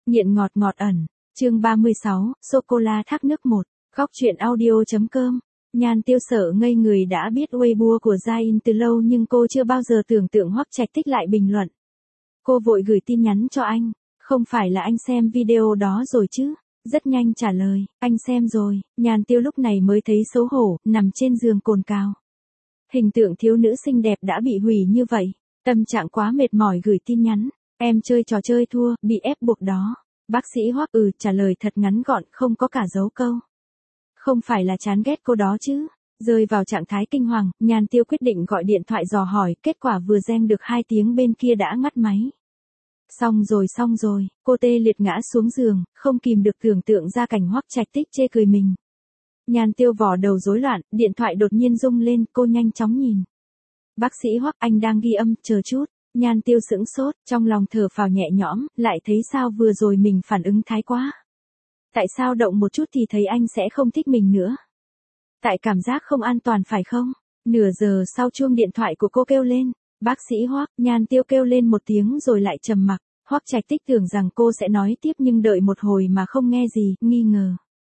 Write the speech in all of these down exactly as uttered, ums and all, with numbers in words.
Nghiện ngọt ngọt ẩn, chương ba mươi sáu, sô-cô-la thác nước một, góc truyện audio.com. Nhan Tiêu sợ ngây người đã biết Weibo của Jain từ lâu nhưng cô chưa bao giờ tưởng tượng Hoắc Trạch Tích lại bình luận. Cô vội gửi tin nhắn cho anh, không phải là anh xem video đó rồi chứ? Rất nhanh trả lời, anh xem rồi. Nhan Tiêu lúc này mới thấy xấu hổ, nằm trên giường cồn cào. Hình tượng thiếu nữ xinh đẹp đã bị hủy như vậy, tâm trạng quá mệt mỏi gửi tin nhắn. Em chơi trò chơi thua, bị ép buộc đó. Bác sĩ Hoắc ừ trả lời thật ngắn gọn, không có cả dấu câu. Không phải là chán ghét cô đó chứ. Rơi vào trạng thái kinh hoàng, Nhan Tiêu quyết định gọi điện thoại dò hỏi, kết quả vừa reng được hai tiếng bên kia đã ngắt máy. Xong rồi xong rồi, cô tê liệt ngã xuống giường, không kìm được tưởng tượng ra cảnh Hoắc Trạch Tích chê cười mình. Nhan Tiêu vò đầu rối loạn, điện thoại đột nhiên rung lên, cô nhanh chóng nhìn. Bác sĩ Hoắc, anh đang ghi âm, chờ chút. Nhan Tiêu sững sốt, trong lòng thở phào nhẹ nhõm, lại thấy sao vừa rồi mình phản ứng thái quá. Tại sao động một chút thì thấy anh sẽ không thích mình nữa? Tại cảm giác không an toàn phải không? Nửa giờ sau chuông điện thoại của cô kêu lên. Bác sĩ Hoắc, Nhan Tiêu kêu lên một tiếng rồi lại trầm mặc. Hoắc Trạch Tích tưởng rằng cô sẽ nói tiếp nhưng đợi một hồi mà không nghe gì, nghi ngờ.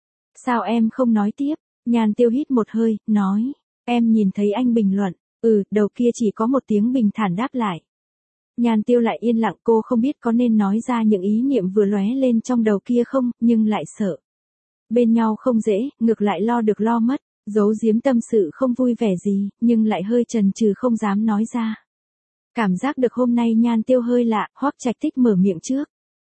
Sao em không nói tiếp? Nhan Tiêu hít một hơi, nói. Em nhìn thấy anh bình luận. Ừ, đầu kia chỉ có một tiếng bình thản đáp lại. Nhan Tiêu lại yên lặng, cô không biết có nên nói ra những ý niệm vừa lóe lên trong đầu kia không, nhưng lại sợ. Bên nhau không dễ, ngược lại lo được lo mất, giấu giếm tâm sự không vui vẻ gì, nhưng lại hơi chần chừ không dám nói ra. Cảm giác được hôm nay Nhan Tiêu hơi lạ, Hoắc Trạch Tích mở miệng trước.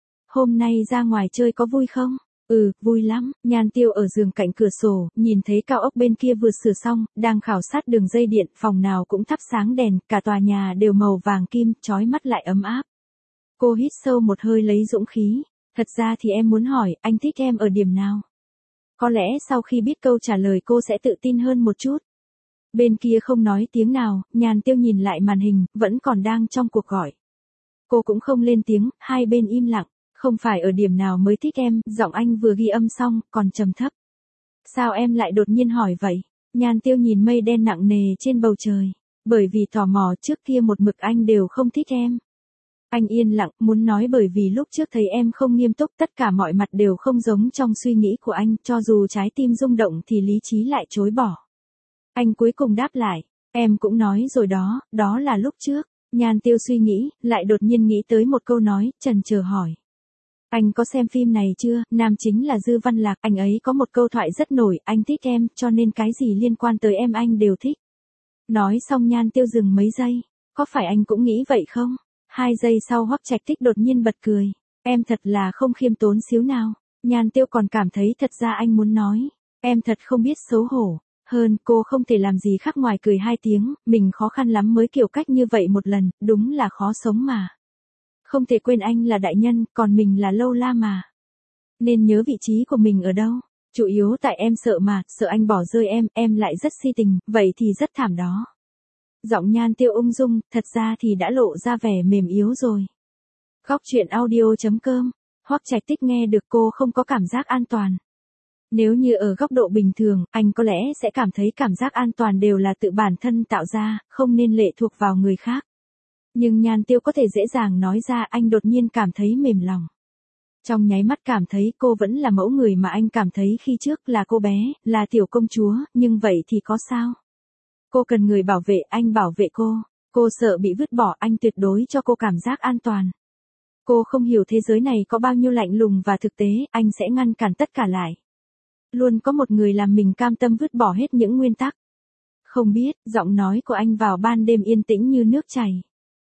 Hôm nay ra ngoài chơi có vui không? Ừ, vui lắm. Nhan Tiêu ở giường cạnh cửa sổ, nhìn thấy cao ốc bên kia vừa sửa xong, đang khảo sát đường dây điện, phòng nào cũng thắp sáng đèn, cả tòa nhà đều màu vàng kim, chói mắt lại ấm áp. Cô hít sâu một hơi lấy dũng khí. Thật ra thì em muốn hỏi, anh thích em ở điểm nào? Có lẽ sau khi biết câu trả lời cô sẽ tự tin hơn một chút. Bên kia không nói tiếng nào, Nhan Tiêu nhìn lại màn hình, vẫn còn đang trong cuộc gọi. Cô cũng không lên tiếng, hai bên im lặng. Không phải ở điểm nào mới thích em, giọng anh vừa ghi âm xong, còn trầm thấp. Sao em lại đột nhiên hỏi vậy? Nhan Tiêu nhìn mây đen nặng nề trên bầu trời. Bởi vì tò mò, trước kia một mực anh đều không thích em. Anh yên lặng, muốn nói bởi vì lúc trước thấy em không nghiêm túc, tất cả mọi mặt đều không giống trong suy nghĩ của anh, cho dù trái tim rung động thì lý trí lại chối bỏ. Anh cuối cùng đáp lại, em cũng nói rồi đó, đó là lúc trước. Nhan Tiêu suy nghĩ, lại đột nhiên nghĩ tới một câu nói, chần chờ hỏi. Anh có xem phim này chưa? Nam chính là Dư Văn Lạc, anh ấy có một câu thoại rất nổi, anh thích em, cho nên cái gì liên quan tới em anh đều thích. Nói xong Nhan Tiêu dừng mấy giây, có phải anh cũng nghĩ vậy không? Hai giây sau Hoắc Trạch Tích đột nhiên bật cười, em thật là không khiêm tốn xíu nào. Nhan Tiêu còn cảm thấy thật ra anh muốn nói, em thật không biết xấu hổ. Hơn, cô không thể làm gì khác ngoài cười hai tiếng, mình khó khăn lắm mới kiểu cách như vậy một lần, đúng là khó sống mà. Không thể quên anh là đại nhân, còn mình là lâu la mà. Nên nhớ vị trí của mình ở đâu. Chủ yếu tại em sợ mà, sợ anh bỏ rơi em, em lại rất si tình, vậy thì rất thảm đó. Giọng Nhan Tiêu ung dung, thật ra thì đã lộ ra vẻ mềm yếu rồi. Góc truyện audio.com. Hoắc Trạch Tích nghe được cô không có cảm giác an toàn. Nếu như ở góc độ bình thường, anh có lẽ sẽ cảm thấy cảm giác an toàn đều là tự bản thân tạo ra, không nên lệ thuộc vào người khác. Nhưng Nhan Tiêu có thể dễ dàng nói ra, anh đột nhiên cảm thấy mềm lòng. Trong nháy mắt cảm thấy cô vẫn là mẫu người mà anh cảm thấy khi trước, là cô bé, là tiểu công chúa, nhưng vậy thì có sao? Cô cần người bảo vệ, anh bảo vệ cô. Cô sợ bị vứt bỏ, anh tuyệt đối cho cô cảm giác an toàn. Cô không hiểu thế giới này có bao nhiêu lạnh lùng và thực tế, anh sẽ ngăn cản tất cả lại. Luôn có một người làm mình cam tâm vứt bỏ hết những nguyên tắc. Không biết, giọng nói của anh vào ban đêm yên tĩnh như nước chảy.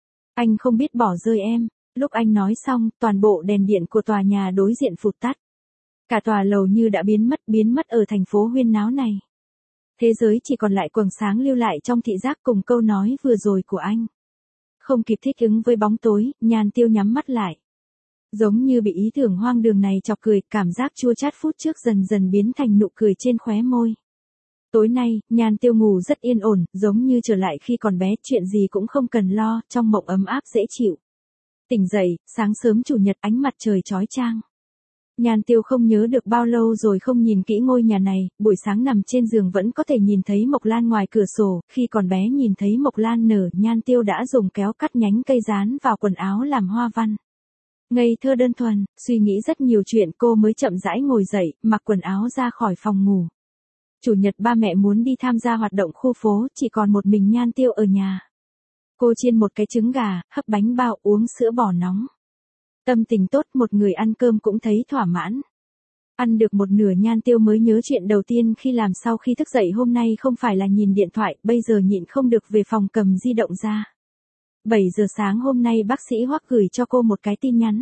Anh không biết bỏ rơi em. Lúc anh nói xong, toàn bộ đèn điện của tòa nhà đối diện phụt tắt. Cả tòa lầu như đã biến mất, biến mất ở thành phố huyên náo này. Thế giới chỉ còn lại quầng sáng lưu lại trong thị giác cùng câu nói vừa rồi của anh. Không kịp thích ứng với bóng tối, Nhan Tiêu nhắm mắt lại. Giống như bị ý tưởng hoang đường này chọc cười, cảm giác chua chát phút trước dần dần biến thành nụ cười trên khóe môi. Tối nay, Nhan Tiêu ngủ rất yên ổn, giống như trở lại khi còn bé, chuyện gì cũng không cần lo, trong mộng ấm áp dễ chịu. Tỉnh dậy, sáng sớm chủ nhật ánh mặt trời chói chang. Nhan Tiêu không nhớ được bao lâu rồi không nhìn kỹ ngôi nhà này, buổi sáng nằm trên giường vẫn có thể nhìn thấy Mộc Lan ngoài cửa sổ, khi còn bé nhìn thấy Mộc Lan nở, Nhan Tiêu đã dùng kéo cắt nhánh cây dán vào quần áo làm hoa văn. Ngây thơ đơn thuần, suy nghĩ rất nhiều chuyện cô mới chậm rãi ngồi dậy, mặc quần áo ra khỏi phòng ngủ. Chủ nhật ba mẹ muốn đi tham gia hoạt động khu phố, chỉ còn một mình Nhan Tiêu ở nhà. Cô chiên một cái trứng gà, hấp bánh bao, uống sữa bò nóng. Tâm tình tốt, một người ăn cơm cũng thấy thỏa mãn. Ăn được một nửa Nhan Tiêu mới nhớ chuyện đầu tiên khi làm sau khi thức dậy hôm nay không phải là nhìn điện thoại, bây giờ nhịn không được về phòng cầm di động ra. bảy giờ sáng hôm nay bác sĩ Hoắc gửi cho cô một cái tin nhắn.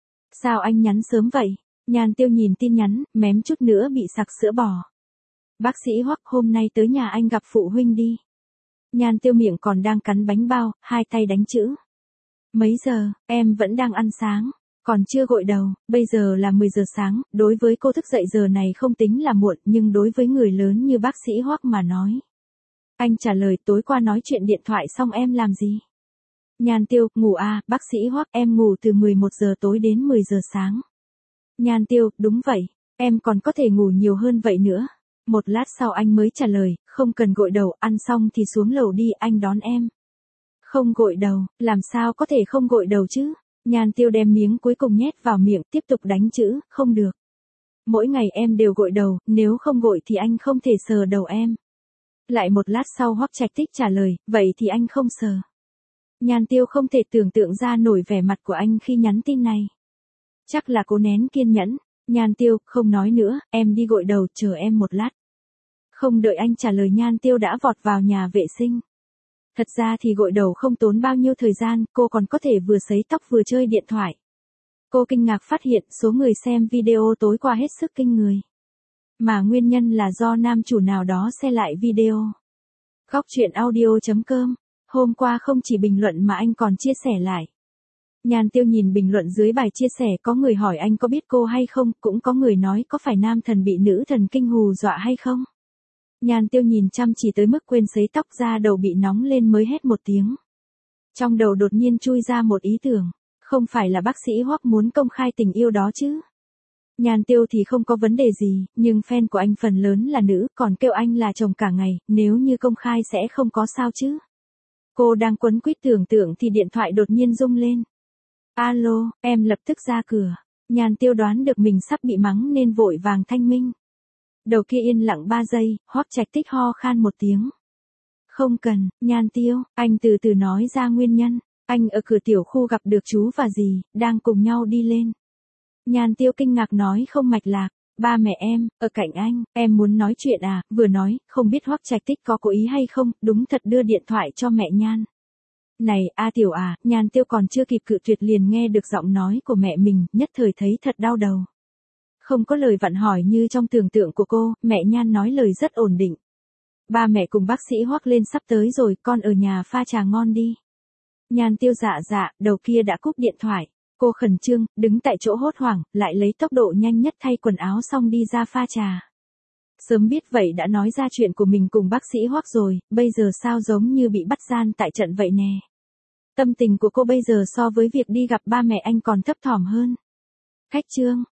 Sao anh nhắn sớm vậy? Nhan Tiêu nhìn tin nhắn, mém chút nữa bị sặc sữa bò. Bác sĩ Hoắc, hôm nay tới nhà anh gặp phụ huynh đi. Nhan Tiêu miệng còn đang cắn bánh bao, hai tay đánh chữ. Mấy giờ, em vẫn đang ăn sáng, còn chưa gội đầu, bây giờ là mười giờ sáng, đối với cô thức dậy giờ này không tính là muộn, nhưng đối với người lớn như bác sĩ Hoắc mà nói. Anh trả lời, tối qua nói chuyện điện thoại xong em làm gì? Nhan Tiêu, ngủ à, bác sĩ Hoắc, em ngủ từ mười một giờ tối đến mười giờ sáng. Nhan Tiêu, đúng vậy, em còn có thể ngủ nhiều hơn vậy nữa. Một lát sau anh mới trả lời, không cần gội đầu, ăn xong thì xuống lầu đi, anh đón em. Không gội đầu, làm sao có thể không gội đầu chứ? Nhan Tiêu đem miếng cuối cùng nhét vào miệng, tiếp tục đánh chữ, không được. Mỗi ngày em đều gội đầu, nếu không gội thì anh không thể sờ đầu em. Lại một lát sau Hoắc Trạch Tích trả lời, vậy thì anh không sờ. Nhan Tiêu không thể tưởng tượng ra nổi vẻ mặt của anh khi nhắn tin này. Chắc là cố nén kiên nhẫn. Nhan Tiêu, không nói nữa, em đi gội đầu, chờ em một lát. Không đợi anh trả lời Nhan Tiêu đã vọt vào nhà vệ sinh. Thật ra thì gội đầu không tốn bao nhiêu thời gian, cô còn có thể vừa sấy tóc vừa chơi điện thoại. Cô kinh ngạc phát hiện số người xem video tối qua hết sức kinh người. Mà nguyên nhân là do nam chủ nào đó share lại video. Góc truyện audio chấm com. Hôm qua không chỉ bình luận mà anh còn chia sẻ lại. Nhan Tiêu nhìn bình luận dưới bài chia sẻ, có người hỏi anh có biết cô hay không, cũng có người nói có phải nam thần bị nữ thần kinh hù dọa hay không. Nhan Tiêu nhìn chăm chỉ tới mức quên sấy tóc, ra đầu bị nóng lên mới hét một tiếng. Trong đầu đột nhiên chui ra một ý tưởng, không phải là bác sĩ Hoắc muốn công khai tình yêu đó chứ. Nhan Tiêu thì không có vấn đề gì, nhưng fan của anh phần lớn là nữ, còn kêu anh là chồng cả ngày, nếu như công khai sẽ không có sao chứ. Cô đang quấn quýt tưởng tượng thì điện thoại đột nhiên rung lên. Alo, em lập tức ra cửa. Nhan Tiêu đoán được mình sắp bị mắng nên vội vàng thanh minh. Đầu kia yên lặng ba giây, Hoắc Trạch Tích ho khan một tiếng. Không cần, Nhan Tiêu, anh từ từ nói ra nguyên nhân. Anh ở cửa tiểu khu gặp được chú và dì, đang cùng nhau đi lên. Nhan Tiêu kinh ngạc nói không mạch lạc. Ba mẹ em, ở cạnh anh, em muốn nói chuyện à, vừa nói, không biết Hoắc Trạch Tích có cố ý hay không, đúng thật đưa điện thoại cho mẹ Nhan. Này, A Tiểu à, Nhan Tiêu còn chưa kịp cự tuyệt liền nghe được giọng nói của mẹ mình, nhất thời thấy thật đau đầu. Không có lời vặn hỏi như trong tưởng tượng của cô, mẹ Nhan nói lời rất ổn định. Ba mẹ cùng bác sĩ Hoắc lên sắp tới rồi, con ở nhà pha trà ngon đi. Nhan Tiêu dạ dạ, đầu kia đã cúp điện thoại. Cô khẩn trương, đứng tại chỗ hốt hoảng, lại lấy tốc độ nhanh nhất thay quần áo xong đi ra pha trà. Sớm biết vậy đã nói ra chuyện của mình cùng bác sĩ Hoắc rồi, bây giờ sao giống như bị bắt gian tại trận vậy nè. Tâm tình của cô bây giờ so với việc đi gặp ba mẹ anh còn thấp thỏm hơn. Khách trương,